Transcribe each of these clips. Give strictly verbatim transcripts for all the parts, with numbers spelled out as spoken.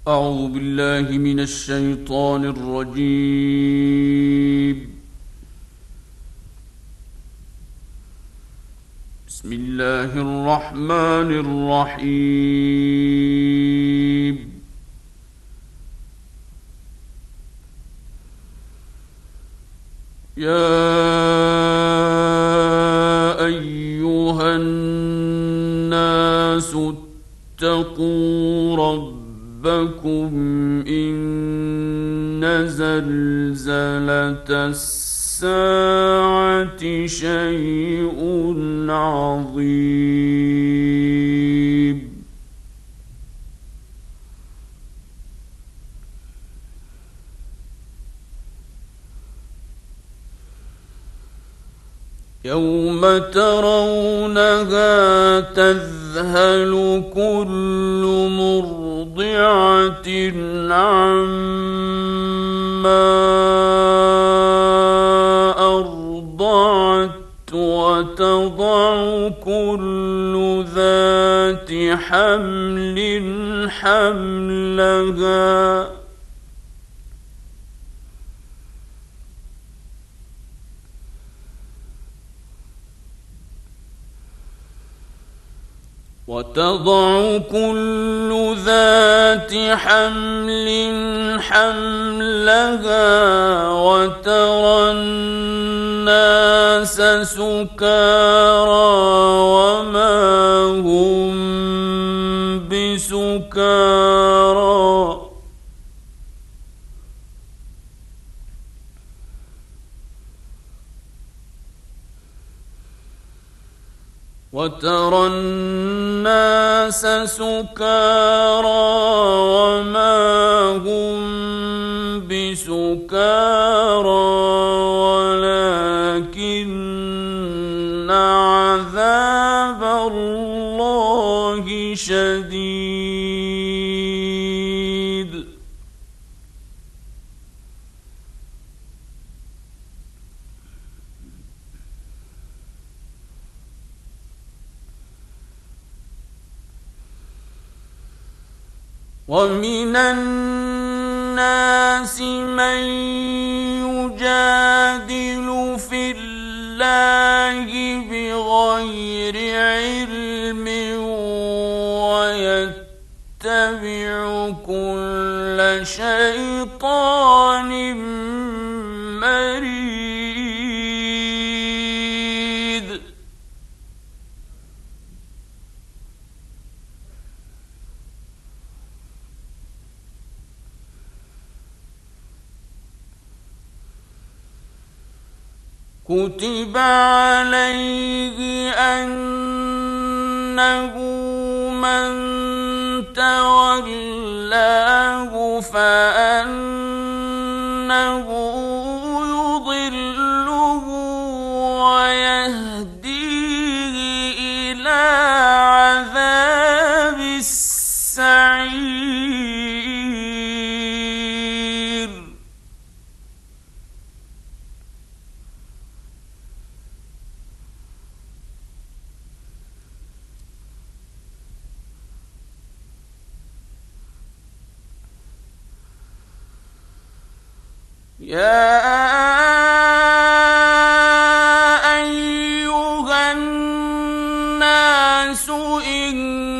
أعوذ بالله من الشيطان الرجيم. بسم الله الرحمن الرحيم. يا أيها الناس اتقوا ربكم إن زلزلة الساعة شيء عظيم. يوم ترونها تذهل كل مرضعة عما أرضعت وتضع كل ذات حمل حملها وتضع كل ذات حمل حملها وترى الناس سكارى وما هم بسكارى وترى الناس سكارى وما هم بسكارى ولكن عذاب الله شديد. ومن الناس من يجادل في الله بغير علم ويتبع كل شيطان مريد. كتب عليه أنه من تولاه فأنه يضله ويهديه إلى عذاب السعير. يا أيها الناس إن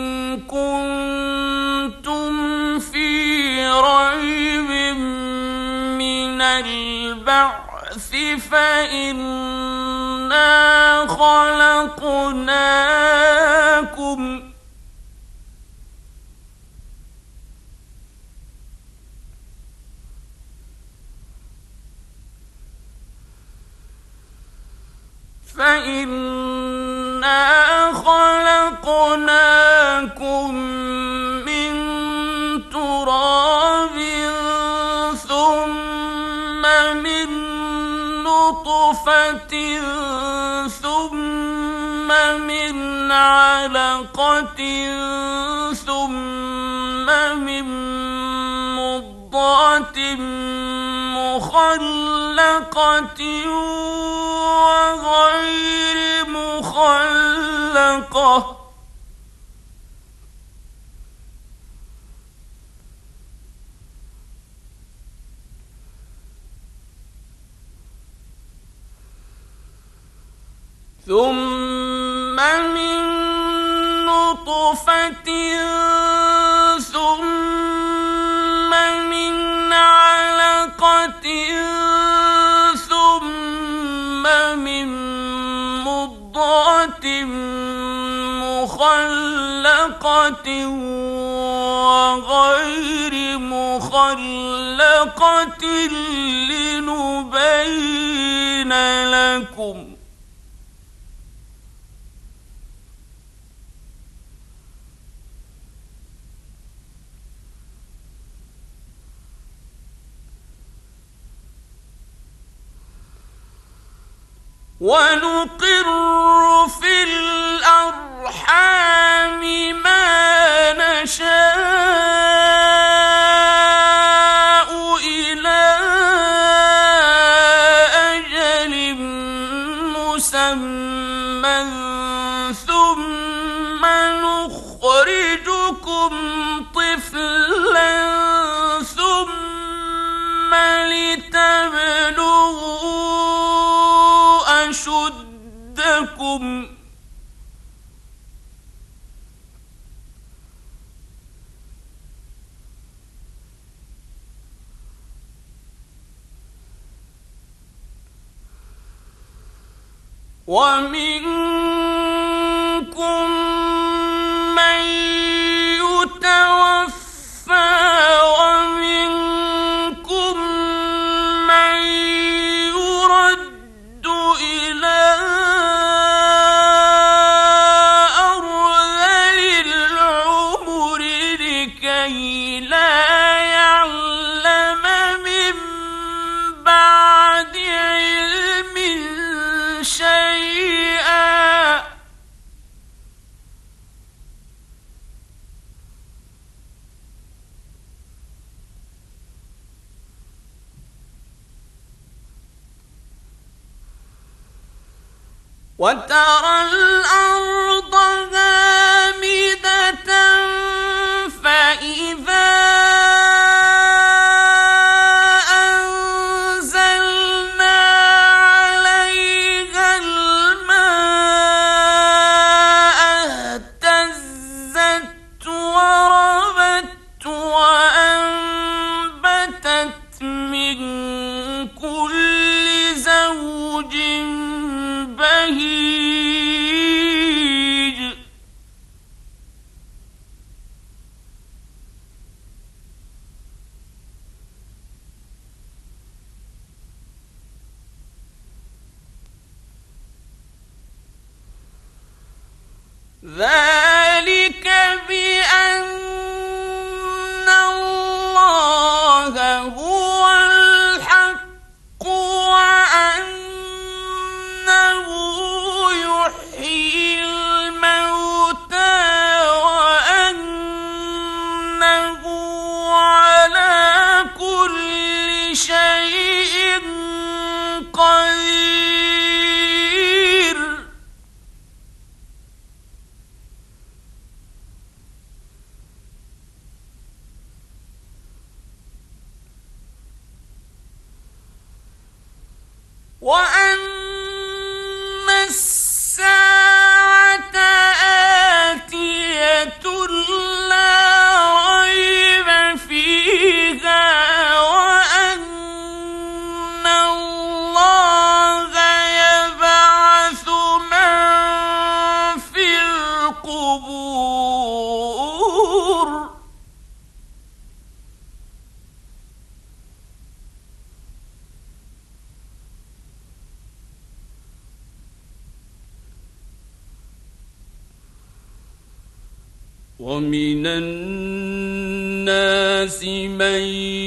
كنتم في ريب من البعث فإنا خلقناكم فإنا خلقناكم من تراب ثم من نطفة ثم من علقة ثم من مضغة مخلقة وغير مخلقة ثم من نطفة ثم من علقة ثم من مضغة مخلقة وغير مخلقة لنبين لكم ونقر في الأرحام ما نشاء إلى أجل مسمى ثم نخرجكم طفلا ثم لتبلغوا أشدكم ومنكم من يتوفى ومنكم من يرد إلى أرذل العمر لكي لا يعلم من بعد علم شيئا وترى الأرض هامدة فإذا أنزلنا عليها الماء اهتزت وربت وأنبتت من كل زوج بهيج ذلك بأن الله هو الحق وأنه يحيي الموتى وأنه على كل شيء قدير وأن الساعة آتية لا ريب فيها وأن الله يبعث من في القبور ومن الناس من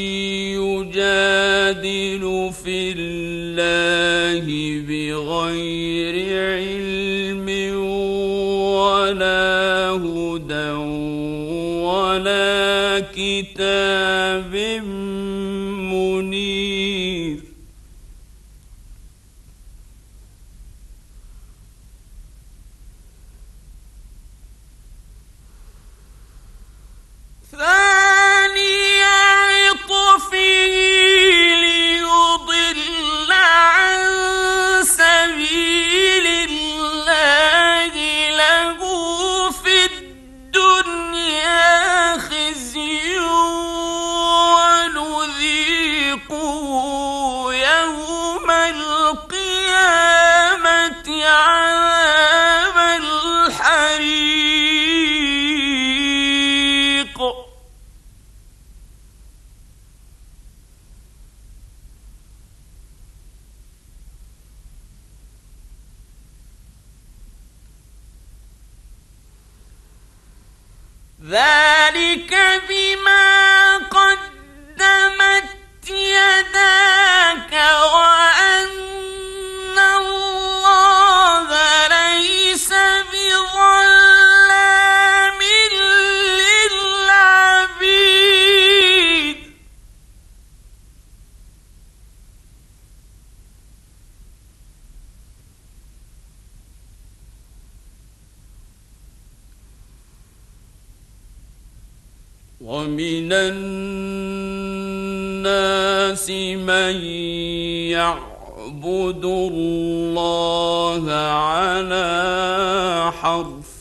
يجادل في الله بغير علم ولا هدى ولا كتاب منير ثاني عطفه ليضل عن سبيل الله ذلك بما قدمت يداك وأن الله ليس بظلام للعبيد. ومن الناس من يعبد الله على حرف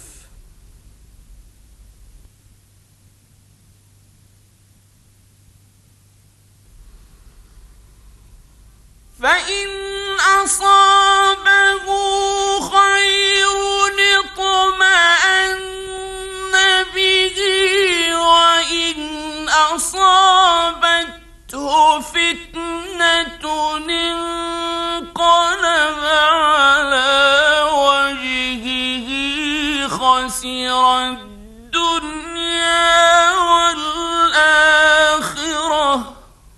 فإن أصابه خير اطمأن به وإن أصابته فتنة انقلب على وجهه خسر الدنيا والآخرة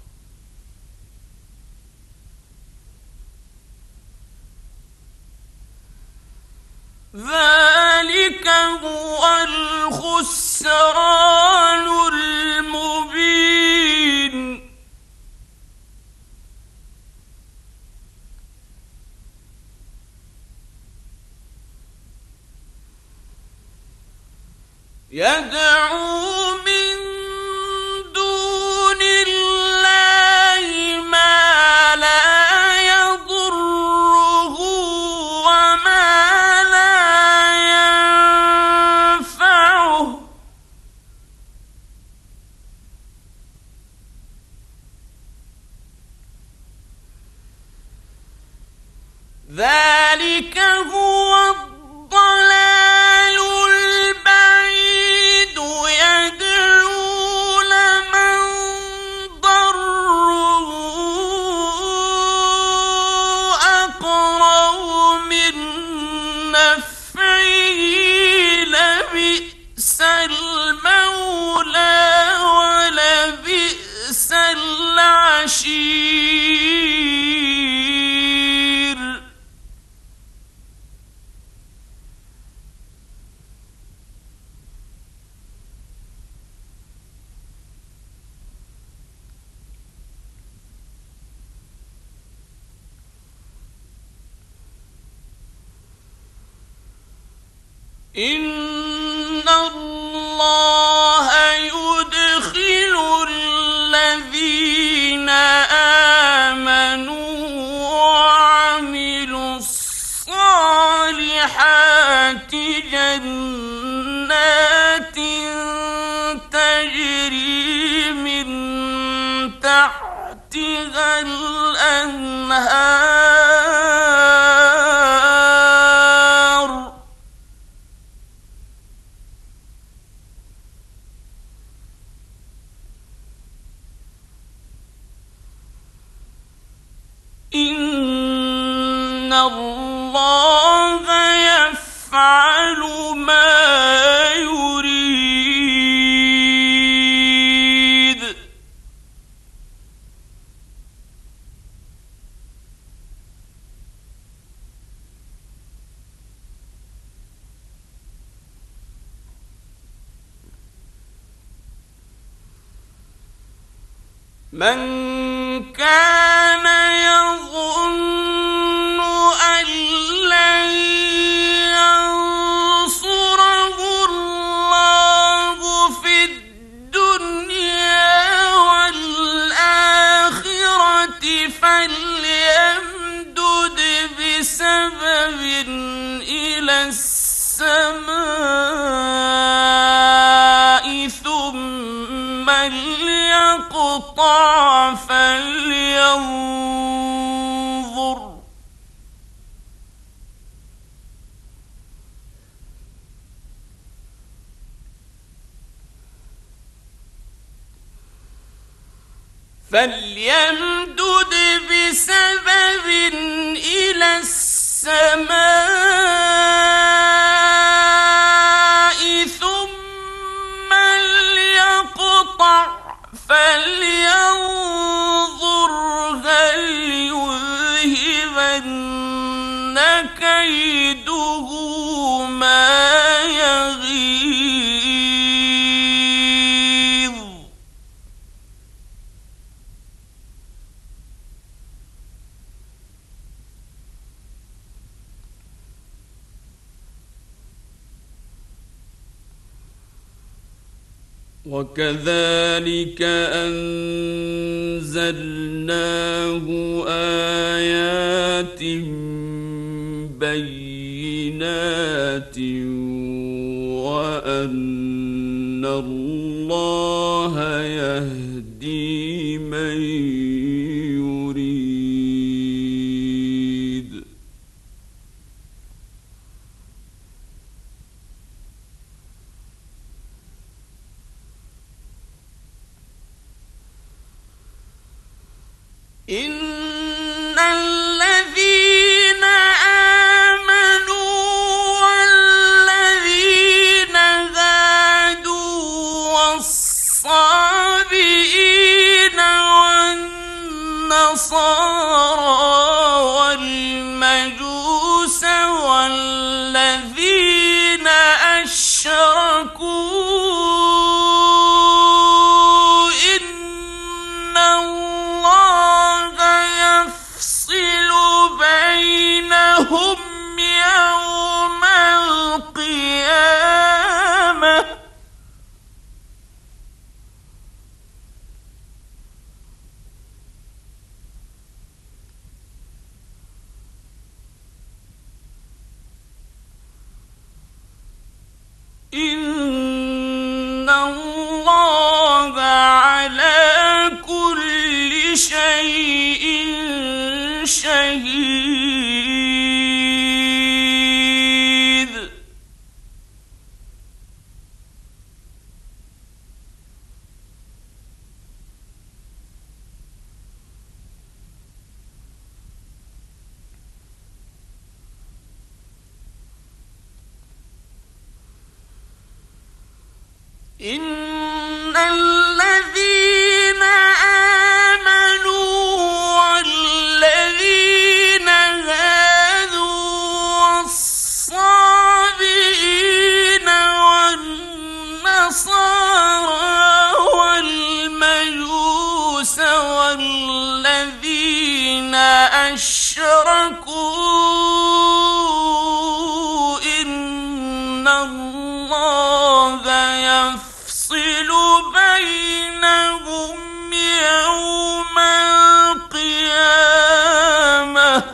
ذلك هو الخسران المبين. يدعو من دون الله ما لا يضره وما لا ينفعه ذلك هو الضلال البعيد. يدعو لمن ضره أقرب من نفعه لبئس المولى ولبئس العشير. إن الله يدخل الذين آمنوا وعملوا الصالحات جنات تجري من تحتها الأنهار إن الله يفعل ما يريد. من كان يظن أن لن ينصره الله في الدنيا والآخرة فليمدد بسبب إلى السماء ثم ليقطع فلينظر فليمدد بسبب إلى السماء ثم فلينظر هل يذهبن كيده ما يغيظ وكذلك أنزلناه آيات بينات وأن الله يهدي من يريد إن الذين آمنوا والذين هادوا والصابئين والنصارى والمجوس والذين أشركوا إن الله يفصل بينهم يوم القيامة إن الله على كل شيء شهيد إن الذين آمنوا والذين هادوا والصابئين والنصارى والمجوس والذين أشركوا إن الله يفصل بينهم يوم القيامة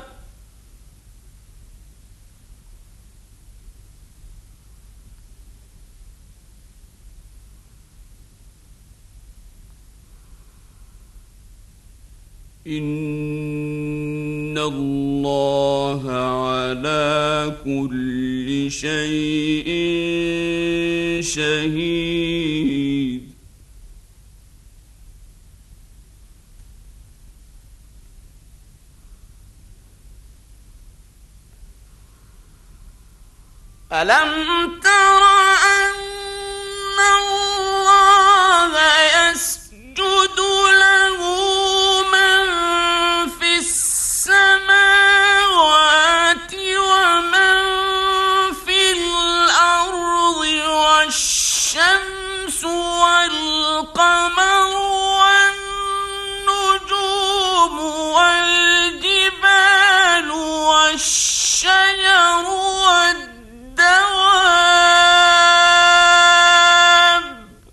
إن الله على كل شيء شهيد ألم تر أن الله يسجد له من في السماوات ومن في الأرض والشمس والقمر والنجوم والجبال والشجر والدواب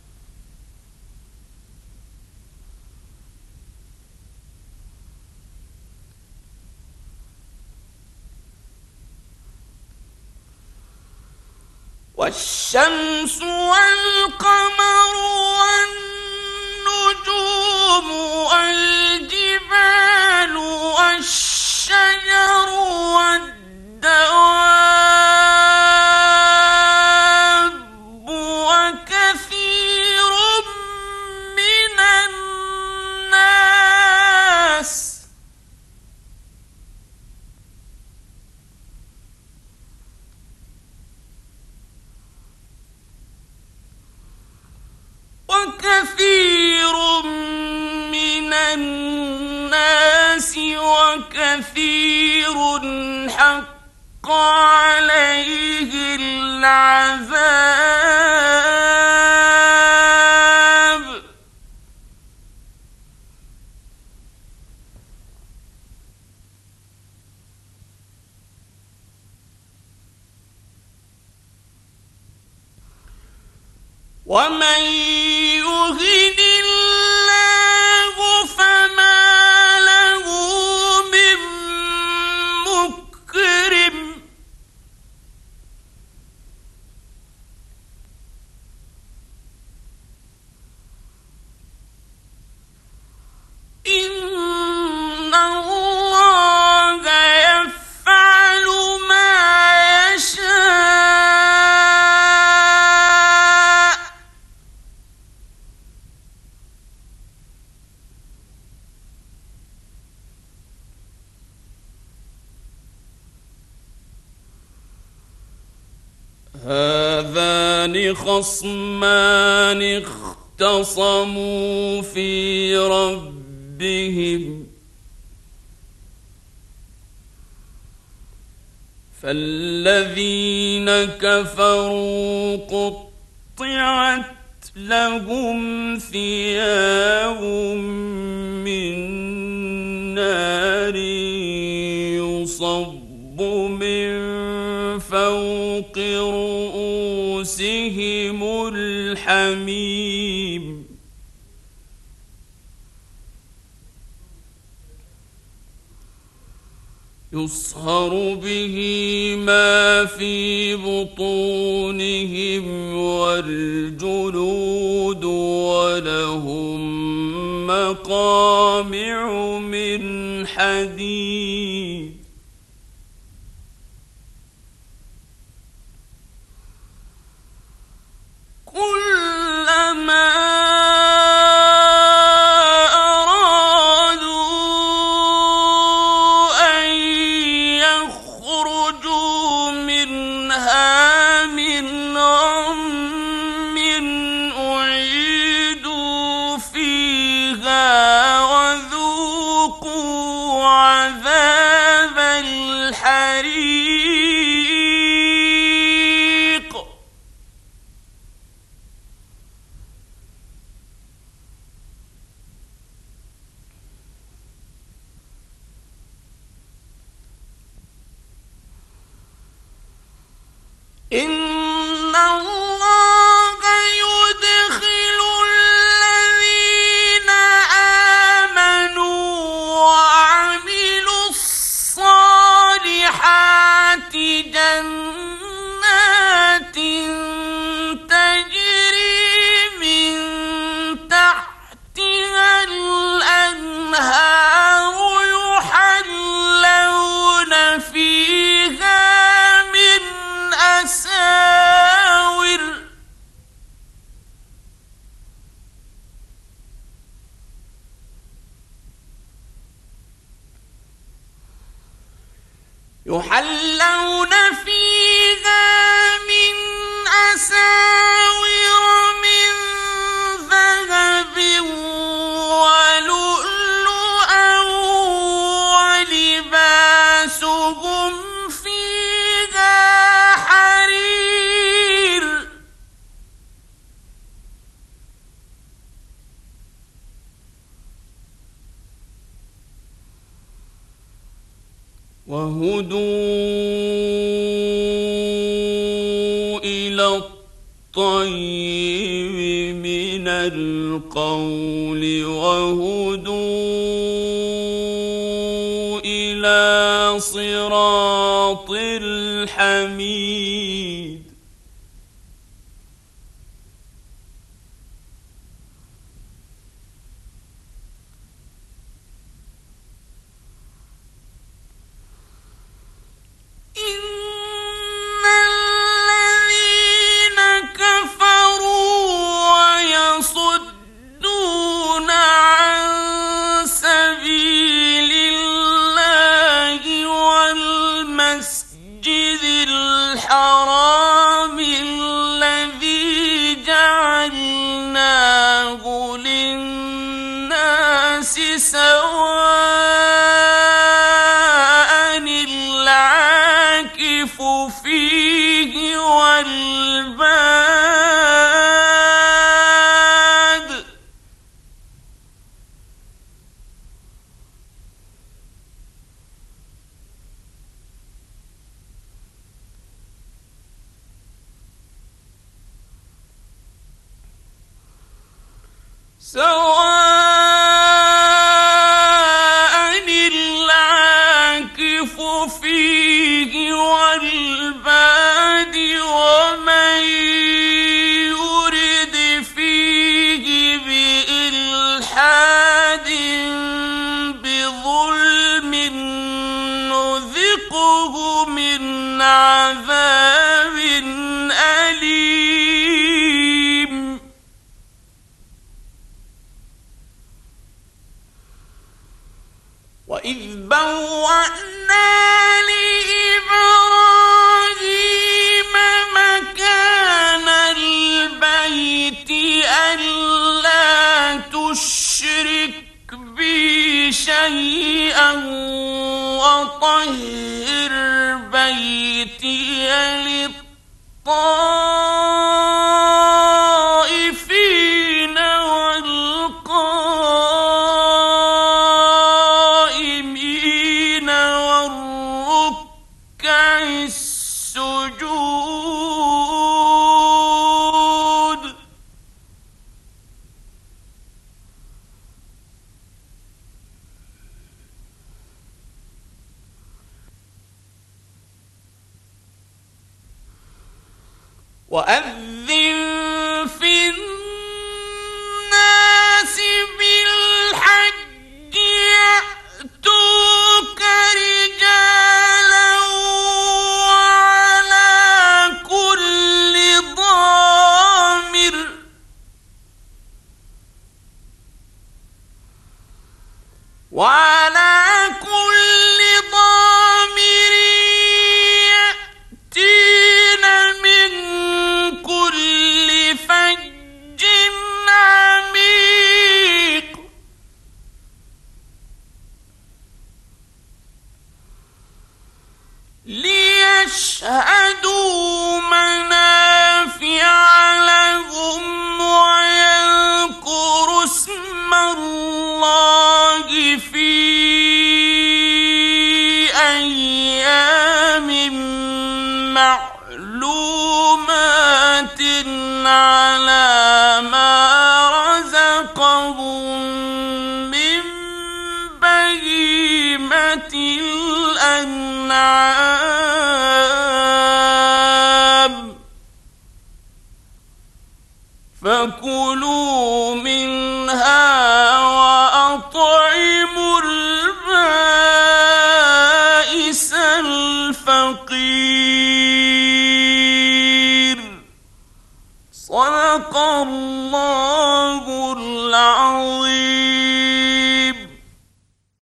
والشمس والقمر والنجوم والجبال والشجر والدواب وكثير من الناس وكثير وكثير حق عليه العذاب ومن يهن الله فما له من مكرم إن الله يفعل ما يشاء هذان خصمان اختصموا في ربهم فالذين كفروا قطعت لهم ثياب من نار يصب من فوق رؤوسهم الحميم يصهر به ما في بطونهم والجلود ولهم مقامع من حديد كلما أرادوا أن يخرجوا منها من غم أعيدوا فيها وذوقوا عذاب الحريق إن الله يدخل الذين آمنوا وعملوا الصالحات جنات تجري من تحتها الأنهار يحلون فيها أساور يحلون فيها من أساور من ذهب ولؤلؤا ولباسهم وهدوا إلى الطيب من القول وهدوا إلى صراط الحميد الحرام الذي جعلناه للناس سواء سواء العاكف فيه والباد ومن يرد فيه بإلحاد بظلم نذقه من عذاب أليم وإذ بوأنا لإبراهيم مكان البيت ألا تشرك بي شيئا وطهر بيتي للطائفين والقائمين والركع السجود وأذن في الناس بالحج يأتوك رجالا وعلى كل ضامر وعلى كل ضامر يأتين من كل فج عميق ليشهدوا منافع لهم ويذكروا اسم الله في أيام معلومات على ما رزقهم من بهيمة الأنعام فكلوا منها وأطعموا البائس الفقير صدق الله العظيم.